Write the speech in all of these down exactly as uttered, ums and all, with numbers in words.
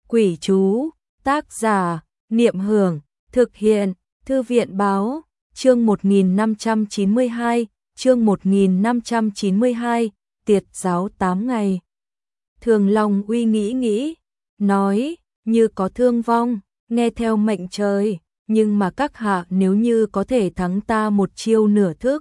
Quỷ chú, tác giả, Niệm Hưởng, thực hiện, Thư viện báo, chương một nghìn năm trăm chín mươi hai, chương một nghìn năm trăm chín mươi hai, tiệt giáo tám ngày. Thường Long Uy nghĩ nghĩ, nói, như có thương vong, nghe theo mệnh trời, nhưng mà các hạ nếu như có thể thắng ta một chiêu nửa thức,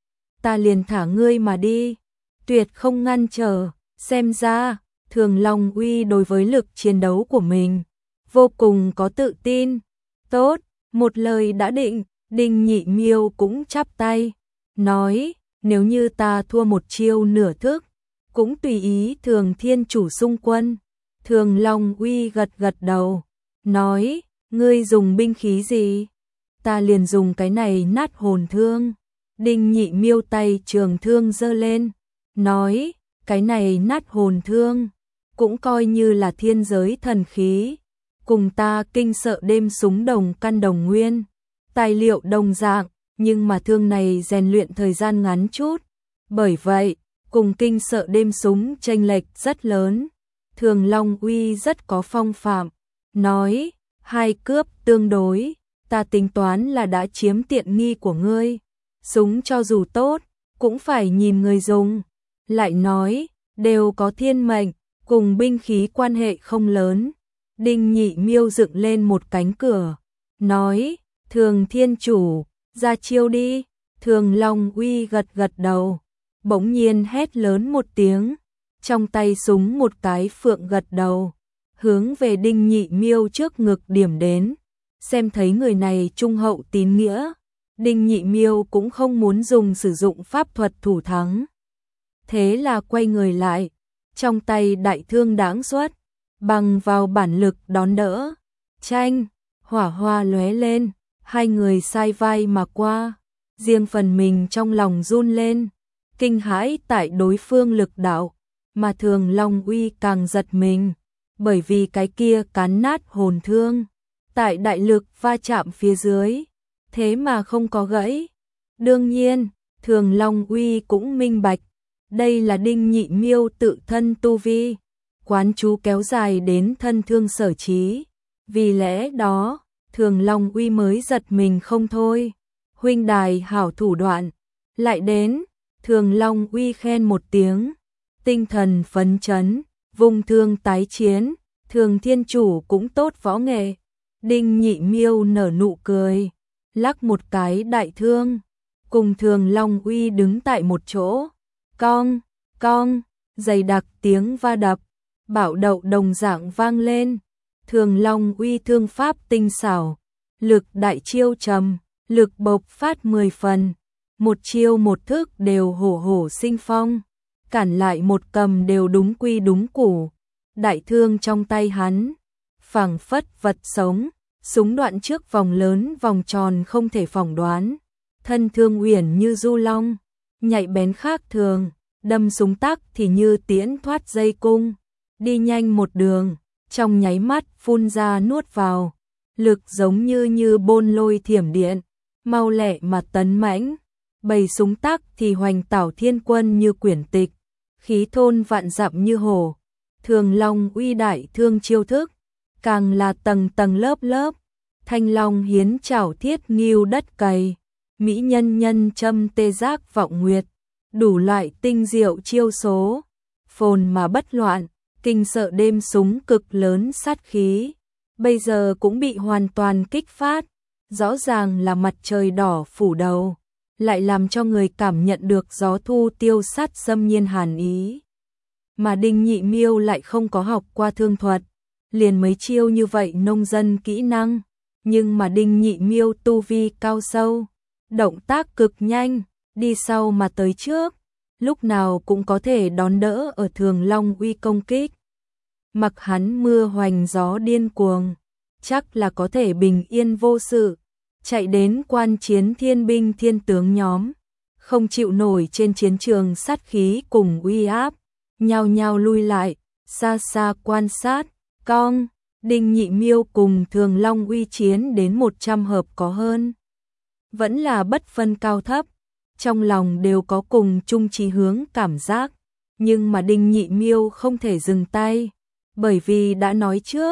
ta liền thả ngươi mà đi, tuyệt không ngăn trở. Xem ra, Thường Long Uy đối với lực chiến đấu của mình vô cùng có tự tin. Tốt, một lời đã định, Đinh Nhị Miêu cũng chắp tay, nói, nếu như ta thua một chiêu nửa thức, cũng tùy ý Thường Thiên Chủ xung quân. Thường Long Uy gật gật đầu, nói, ngươi dùng binh khí gì? Ta liền dùng cái này nát hồn thương. Đinh Nhị Miêu tay trường thương giơ lên, nói, cái này nát hồn thương, cũng coi như là thiên giới thần khí, cùng ta kinh sợ đêm súng đồng căn đồng nguyên, tài liệu đồng dạng, nhưng mà thương này rèn luyện thời gian ngắn chút, bởi vậy, cùng kinh sợ đêm súng chênh lệch rất lớn. Thường Long Uy rất có phong phạm, nói, hai cướp tương đối, ta tính toán là đã chiếm tiện nghi của ngươi, súng cho dù tốt, cũng phải nhìn người dùng. Lại nói, đều có thiên mệnh, cùng binh khí quan hệ không lớn. Đinh Nhị Miêu dựng lên một cánh cửa, nói, Thường Thiên Chủ, ra chiêu đi. Thường Long Uy gật gật đầu, bỗng nhiên hét lớn một tiếng, trong tay súng một cái phượng gật đầu, hướng về Đinh Nhị Miêu trước ngực điểm đến. Xem thấy người này trung hậu tín nghĩa, Đinh Nhị Miêu cũng không muốn dùng sử dụng pháp thuật thủ thắng. Thế là quay người lại, trong tay đại thương đáng xuất, bằng vào bản lực đón đỡ. Tranh, hỏa hoa lóe lên, hai người sai vai mà qua, riêng phần mình trong lòng run lên, kinh hãi tại đối phương lực đạo, mà Thường Long Uy càng giật mình, bởi vì cái kia cán nát hồn thương, tại đại lực va chạm phía dưới, thế mà không có gãy. Đương nhiên, Thường Long Uy cũng minh bạch, đây là Đinh Nhị Miêu tự thân tu vi, quán chú kéo dài đến thân thương sở trí, vì lẽ đó, Thường Long Uy mới giật mình không thôi. Huynh đài hảo thủ đoạn, lại đến. Thường Long Uy khen một tiếng, tinh thần phấn chấn, vùng thương tái chiến. Thường Thiên Chủ cũng tốt võ nghệ. Đinh Nhị Miêu nở nụ cười, lắc một cái đại thương, cùng Thường Long Uy đứng tại một chỗ. Cong, cong, dày đặc tiếng va đập, bảo đậu đồng dạng vang lên. Thường Long Uy thương pháp tinh xảo, lực đại chiêu trầm, lực bộc phát mười phần, một chiêu một thức đều hổ hổ sinh phong, cản lại một cầm đều đúng quy đúng củ. Đại thương trong tay hắn, phảng phất vật sống, súng đoạn trước vòng lớn vòng tròn không thể phỏng đoán, thân thương uyển như du long, nhạy bén khác thường, đâm súng tắc thì như tiễn thoát dây cung, đi nhanh một đường, trong nháy mắt phun ra nuốt vào, lực giống như như bôn lôi thiểm điện, mau lẹ mà tấn mãnh, bầy súng tắc thì hoành tảo thiên quân như quyển tịch, khí thôn vạn dặm như hổ. Thường Long Uy đại thương chiêu thức, càng là tầng tầng lớp lớp, thanh long hiến chảo thiết nghiêu đất cày, mỹ nhân nhân châm tê giác vọng nguyệt, đủ loại tinh diệu chiêu số, phồn mà bất loạn, kinh sợ đêm súng cực lớn sát khí, bây giờ cũng bị hoàn toàn kích phát, rõ ràng là mặt trời đỏ phủ đầu, lại làm cho người cảm nhận được gió thu tiêu sát xâm nhiên hàn ý. Mà Đinh Nhị Miêu lại không có học qua thương thuật, liền mấy chiêu như vậy nông dân kỹ năng, nhưng mà Đinh Nhị Miêu tu vi cao sâu, động tác cực nhanh, đi sau mà tới trước, lúc nào cũng có thể đón đỡ ở Thường Long Uy công kích. Mặc hắn mưa hoành gió điên cuồng, chắc là có thể bình yên vô sự, chạy đến quan chiến thiên binh thiên tướng nhóm, không chịu nổi trên chiến trường sát khí cùng uy áp, nhao nhao lui lại, xa xa quan sát. Cong, Đinh Nhị Miêu cùng Thường Long Uy chiến đến một trăm hợp có hơn, vẫn là bất phân cao thấp, trong lòng đều có cùng chung chí hướng cảm giác, nhưng mà Đinh Nhị Miêu không thể dừng tay, bởi vì đã nói trước,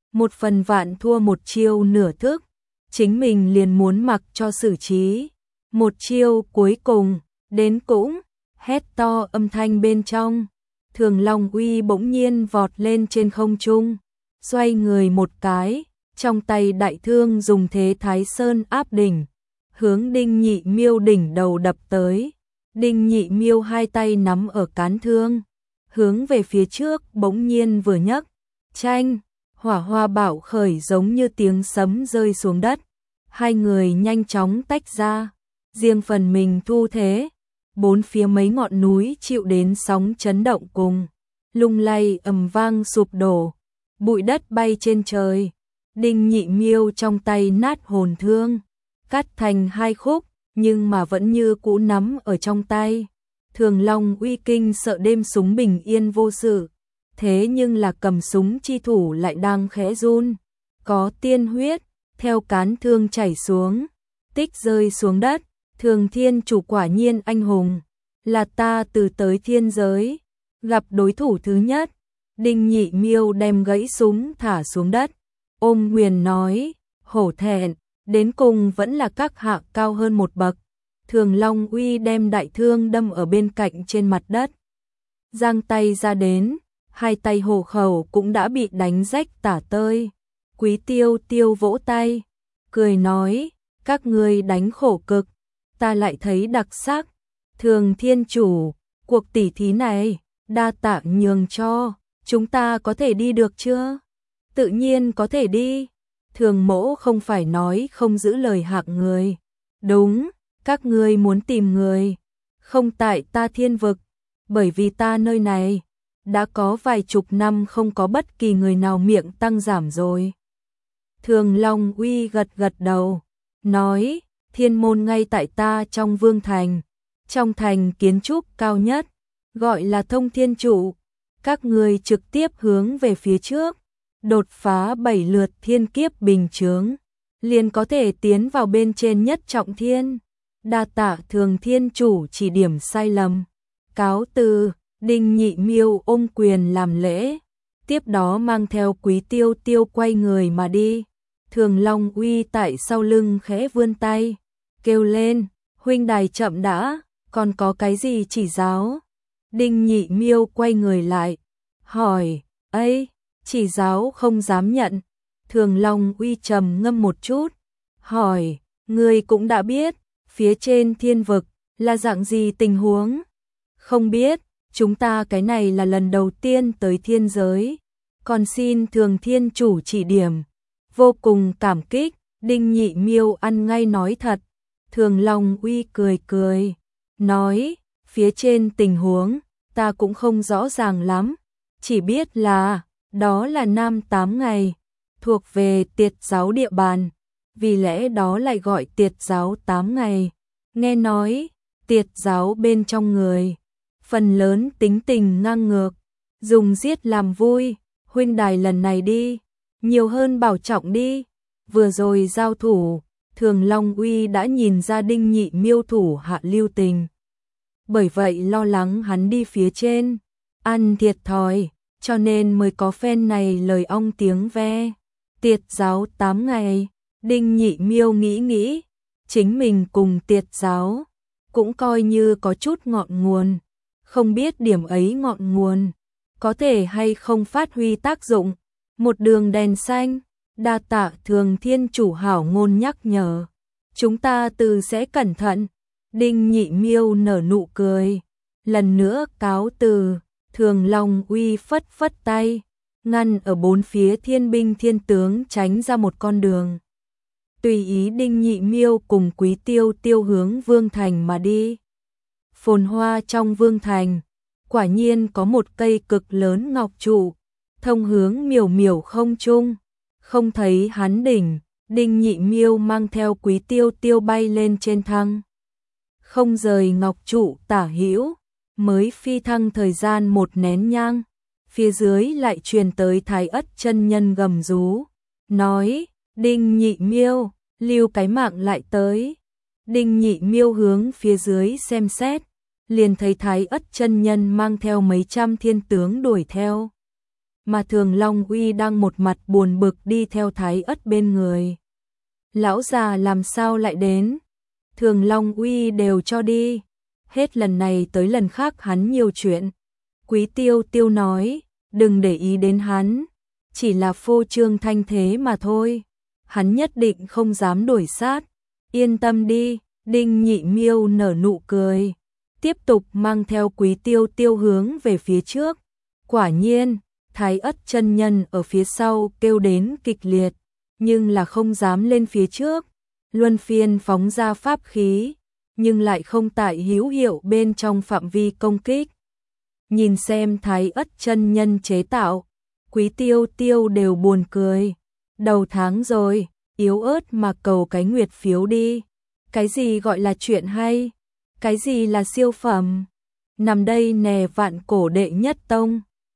một phần vạn thua một chiêu nửa thức, chính mình liền muốn mặc cho xử trí. Một chiêu cuối cùng, đến cũng, hét to âm thanh bên trong. Thường Long Uy bỗng nhiên vọt lên trên không trung, xoay người một cái, trong tay đại thương dùng thế Thái Sơn áp đỉnh, hướng Đinh Nhị Miêu đỉnh đầu đập tới. Đinh Nhị Miêu hai tay nắm ở cán thương, hướng về phía trước bỗng nhiên vừa nhấc, chanh, hỏa hoa bạo khởi giống như tiếng sấm rơi xuống đất. Hai người nhanh chóng tách ra, riêng phần mình thu thế. Bốn phía mấy ngọn núi chịu đến sóng chấn động cùng, lung lay ầm vang sụp đổ, bụi đất bay trên trời. Đinh Nhị Miêu trong tay nát hồn thương, cắt thành hai khúc, nhưng mà vẫn như cũ nắm ở trong tay. Thường Long Uy kinh sợ đêm súng bình yên vô sự, thế nhưng là cầm súng chi thủ lại đang khẽ run, có tiên huyết theo cán thương chảy xuống, tích rơi xuống đất. Thường Thiên Chủ quả nhiên anh hùng, là ta từ tới thiên giới, gặp đối thủ thứ nhất. Đinh Nhị Miêu đem gãy súng thả xuống đất, ôm huyền nói, hổ thẹn, đến cùng vẫn là các hạ cao hơn một bậc. Thường Long Uy đem đại thương đâm ở bên cạnh trên mặt đất, giang tay ra đến, hai tay hổ khẩu cũng đã bị đánh rách tả tơi. Quý Tiêu Tiêu vỗ tay, cười nói, các ngươi đánh khổ cực, ta lại thấy đặc sắc. Thường Thiên Chủ, cuộc tỉ thí này, đa tạ nhường cho, chúng ta có thể đi được chưa? Tự nhiên có thể đi. Thường Mỗ không phải nói không giữ lời hạng người. Đúng, các ngươi muốn tìm người, không tại ta thiên vực, bởi vì ta nơi này, đã có vài chục năm không có bất kỳ người nào miệng tăng giảm rồi. Thường Long Uy gật gật đầu, nói, thiên môn ngay tại ta trong vương thành, trong thành kiến trúc cao nhất, gọi là Thông Thiên Trụ. Các người trực tiếp hướng về phía trước, đột phá bảy lượt thiên kiếp bình chướng, liền có thể tiến vào bên trên nhất trọng thiên. Đa tạ Thường Thiên Chủ chỉ điểm sai lầm. Cáo từ. Đinh Nhị Miêu ôm quyền làm lễ, tiếp đó mang theo Quý Tiêu Tiêu quay người mà đi. Thường Long Uy tại sau lưng khẽ vươn tay, kêu lên, huynh đài chậm đã, còn có cái gì chỉ giáo? Đinh Nhị Miêu quay người lại, hỏi, ấy, chỉ giáo không dám nhận. Thường Long Uy trầm ngâm một chút, hỏi, ngươi cũng đã biết, phía trên thiên vực, là dạng gì tình huống? Không biết, chúng ta cái này là lần đầu tiên tới thiên giới, còn xin Thường Thiên Chủ chỉ điểm. Vô cùng cảm kích. Đinh Nhị Miêu ăn ngay nói thật. Thường Long Uy cười cười, nói, phía trên tình huống, ta cũng không rõ ràng lắm, chỉ biết là, đó là năm tám ngày, thuộc về Tiệt giáo địa bàn, vì lẽ đó lại gọi Tiệt giáo tám ngày. Nghe nói, Tiệt giáo bên trong người, phần lớn tính tình ngang ngược, dùng giết làm vui, huynh đài lần này đi, nhiều hơn bảo trọng đi. Vừa rồi giao thủ, Thường Long Uy đã nhìn ra Đinh Nhị Miêu thủ hạ lưu tình, bởi vậy lo lắng hắn đi phía trên ăn thiệt thòi, cho nên mới có phen này lời ong tiếng ve. Tiệt giáo tám ngày, Đinh Nhị Miêu nghĩ nghĩ, chính mình cùng Tiệt giáo cũng coi như có chút ngọn nguồn, không biết điểm ấy ngọn nguồn có thể hay không phát huy tác dụng. Một đường đèn xanh, đa tạ Thường Thiên Chủ hảo ngôn nhắc nhở, chúng ta từ sẽ cẩn thận. Đinh Nhị Miêu nở nụ cười, lần nữa cáo từ. Thường Long Uy phất phất tay, ngăn ở bốn phía thiên binh thiên tướng tránh ra một con đường. Tùy ý Đinh Nhị Miêu cùng Quý Tiêu Tiêu hướng Vương Thành mà đi. Phồn hoa trong Vương Thành, quả nhiên có một cây cực lớn ngọc trụ, thông hướng miểu miểu không trung, không thấy hắn đỉnh. Đinh Nhị Miêu mang theo Quý Tiêu Tiêu bay lên trên thăng, không rời ngọc trụ tả hữu, mới phi thăng thời gian một nén nhang, phía dưới lại truyền tới Thái Ất chân nhân gầm rú, nói, Đinh Nhị Miêu, lưu cái mạng lại tới. Đinh Nhị Miêu hướng phía dưới xem xét, liền thấy Thái Ất chân nhân mang theo mấy trăm thiên tướng đuổi theo. mà Thường Long Uy đang một mặt buồn bực đi theo Thái Ất bên người. Lão già làm sao lại đến? Thường Long Uy đều cho đi. Hết lần này tới lần khác hắn nhiều chuyện. Quý Tiêu Tiêu nói, đừng để ý đến hắn, chỉ là phô trương thanh thế mà thôi. Hắn nhất định không dám đuổi sát. Yên tâm đi, Đinh Nhị Miêu nở nụ cười, tiếp tục mang theo Quý Tiêu Tiêu hướng về phía trước. Quả nhiên, Thái Ất chân nhân ở phía sau kêu đến kịch liệt, nhưng là không dám lên phía trước. Luân phiên phóng ra pháp khí, nhưng lại không tại hữu hiệu bên trong phạm vi công kích. Nhìn xem Thái Ất chân nhân chế tạo, Quý Tiêu Tiêu đều buồn cười. Đầu tháng rồi, yếu ớt mà cầu cái nguyệt phiếu đi. Cái gì gọi là chuyện hay? Cái gì là siêu phẩm? Nằm đây nè vạn cổ đệ nhất tông.